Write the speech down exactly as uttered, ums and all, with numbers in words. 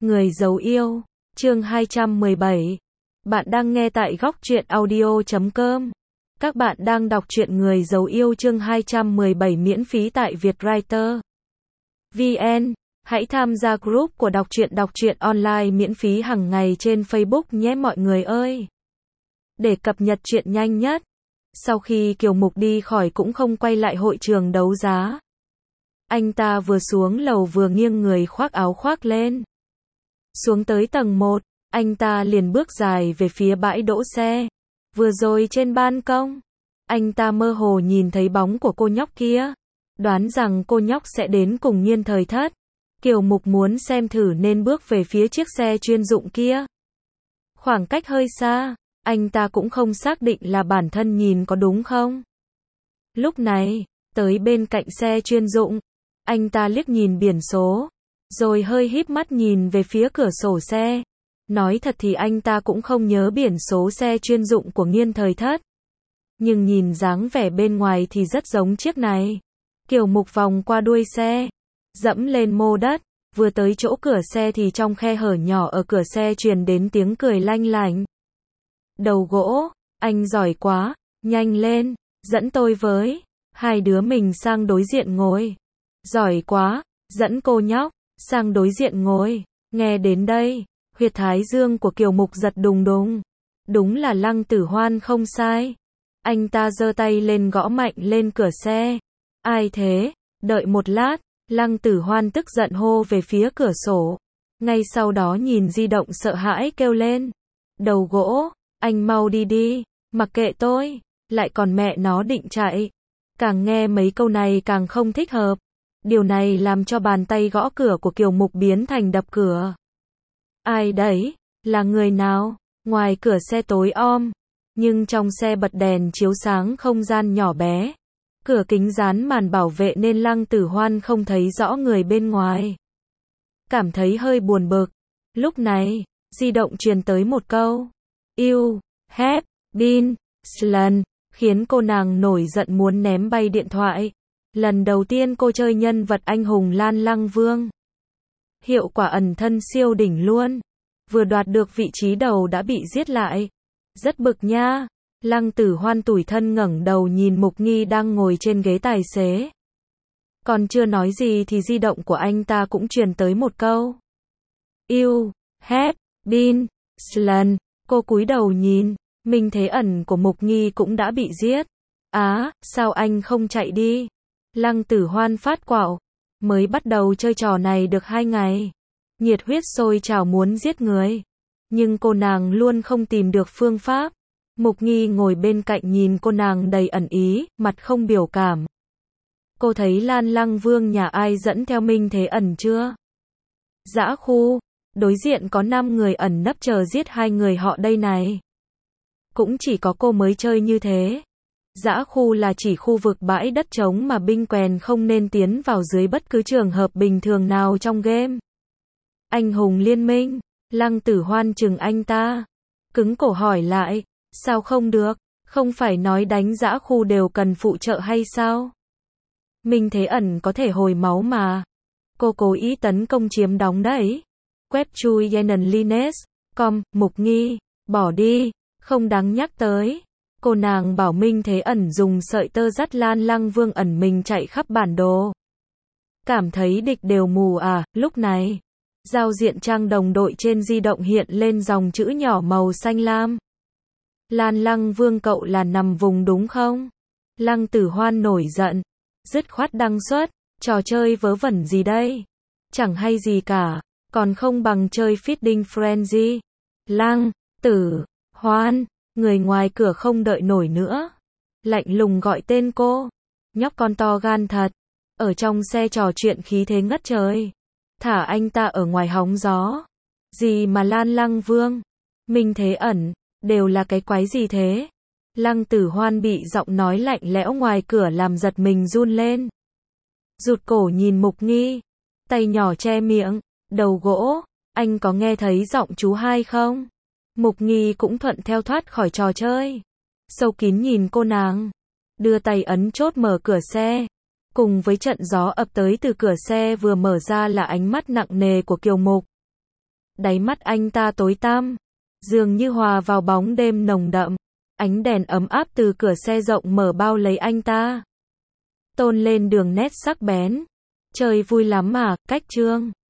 Người giấu yêu, chương hai trăm mười bảy. Bạn đang nghe tại góc truyện audio chấm com. Các bạn đang đọc truyện Người giấu yêu chương hai trăm mười bảy miễn phí tại Vietwriter. vê en. Hãy tham gia group của đọc truyện đọc truyện online miễn phí hàng ngày trên Facebook nhé mọi người ơi. Để cập nhật truyện nhanh nhất. Sau khi Kiều Mục đi khỏi cũng không quay lại hội trường đấu giá. Anh ta vừa xuống lầu vừa nghiêng người khoác áo khoác lên. Xuống tới tầng một, anh ta liền bước dài về phía bãi đỗ xe. Vừa rồi trên ban công, anh ta mơ hồ nhìn thấy bóng của cô nhóc kia. Đoán rằng cô nhóc sẽ đến cùng Nhiên Thời Thất. Kiều Mục muốn xem thử nên bước về phía chiếc xe chuyên dụng kia. Khoảng cách hơi xa, anh ta cũng không xác định là bản thân nhìn có đúng không. Lúc này, tới bên cạnh xe chuyên dụng, anh ta liếc nhìn biển số, rồi hơi híp mắt nhìn về phía cửa sổ xe. Nói thật thì anh ta cũng không nhớ biển số xe chuyên dụng của Nhiên Thời Thất. Nhưng nhìn dáng vẻ bên ngoài thì rất giống chiếc này. Kiều Mục vòng qua đuôi xe, dẫm lên mô đất, vừa tới chỗ cửa xe thì trong khe hở nhỏ ở cửa xe truyền đến tiếng cười lanh lảnh. Đầu gỗ, anh giỏi quá, nhanh lên, dẫn tôi với, hai đứa mình sang đối diện ngồi. Giỏi quá, dẫn cô nhóc sang đối diện ngồi. Nghe đến đây, huyệt thái dương của Kiều Mục giật đùng đùng. Đúng là Lăng Tử Hoan không sai. Anh ta giơ tay lên gõ mạnh lên cửa xe. Ai thế? Đợi một lát, Lăng Tử Hoan tức giận hô về phía cửa sổ. Ngay sau đó nhìn di động sợ hãi kêu lên. Đầu gỗ, anh mau đi đi, mặc kệ tôi, lại còn mẹ nó định chạy. Càng nghe mấy câu này càng không thích hợp. Điều này làm cho bàn tay gõ cửa của Kiều Mục biến thành đập cửa. Ai đấy? Là người nào? Ngoài cửa xe tối om, nhưng trong xe bật đèn chiếu sáng không gian nhỏ bé. Cửa kính dán màn bảo vệ nên Lăng Tử Hoan không thấy rõ người bên ngoài. Cảm thấy hơi buồn bực. Lúc này, di động truyền tới một câu. You have been stolen, khiến cô nàng nổi giận muốn ném bay điện thoại. Lần đầu tiên cô chơi nhân vật anh hùng Lan Lăng Vương. Hiệu quả ẩn thân siêu đỉnh luôn. Vừa đoạt được vị trí đầu đã bị giết lại. Rất bực nha. Lăng Tử Hoan tủi thân ngẩng đầu nhìn Mục Nghi đang ngồi trên ghế tài xế. Còn chưa nói gì thì di động của anh ta cũng truyền tới một câu. You have been stolen. Cô cúi đầu nhìn, Minh Thế Ẩn của Mục Nghi cũng đã bị giết. Á, sao anh không chạy đi? Lăng Tử Hoan phát quạo. Mới bắt đầu chơi trò này được hai ngày. Nhiệt huyết sôi trào muốn giết người. Nhưng cô nàng luôn không tìm được phương pháp. Mục Nghi ngồi bên cạnh nhìn cô nàng đầy ẩn ý, mặt không biểu cảm. Cô thấy Lan Lăng Vương nhà ai dẫn theo Minh Thế Ẩn chưa? Dã khu, đối diện có năm người ẩn nấp chờ giết hai người họ đây này. Cũng chỉ có cô mới chơi như thế. Dã khu là chỉ khu vực bãi đất trống mà binh quèn không nên tiến vào dưới bất cứ trường hợp bình thường nào trong game. Anh hùng liên minh, Lăng Tử Hoan chừng anh ta. Cứng cổ hỏi lại, sao không được, không phải nói đánh dã khu đều cần phụ trợ hay sao? Minh Thế Ẩn có thể hồi máu mà. Cô cố ý tấn công chiếm đóng đấy. Web chui Yenan Lines, com, Mục Nghi, bỏ đi, không đáng nhắc tới. Cô nàng bảo Minh Thế Ẩn dùng sợi tơ dắt Lan Lăng Vương ẩn mình chạy khắp bản đồ. Cảm thấy địch đều mù à, lúc này. Giao diện trang đồng đội trên di động hiện lên dòng chữ nhỏ màu xanh lam. Lan Lăng Vương cậu là nằm vùng đúng không? Lăng Tử Hoan nổi giận. Dứt khoát đăng xuất, trò chơi vớ vẩn gì đây? Chẳng hay gì cả, còn không bằng chơi Feeding Frenzy. Lăng Tử Hoan, người ngoài cửa không đợi nổi nữa. Lạnh lùng gọi tên cô. Nhóc con to gan thật. Ở trong xe trò chuyện khí thế ngất trời. Thả anh ta ở ngoài hóng gió. Gì mà Lan Lăng Vương, Minh Thế Ẩn, đều là cái quái gì thế? Lăng Tử Hoan bị giọng nói lạnh lẽo ngoài cửa làm giật mình run lên. Rụt cổ nhìn Mục Nghi. Tay nhỏ che miệng. Đầu gỗ, anh có nghe thấy giọng chú hai không? Mục Nghi cũng thuận theo thoát khỏi trò chơi. Sâu kín nhìn cô nàng. Đưa tay ấn chốt mở cửa xe. Cùng với trận gió ập tới từ cửa xe vừa mở ra là ánh mắt nặng nề của Kiều Mục. Đáy mắt anh ta tối tăm, dường như hòa vào bóng đêm nồng đậm. Ánh đèn ấm áp từ cửa xe rộng mở bao lấy anh ta, tôn lên đường nét sắc bén. Chơi vui lắm à, cách trương.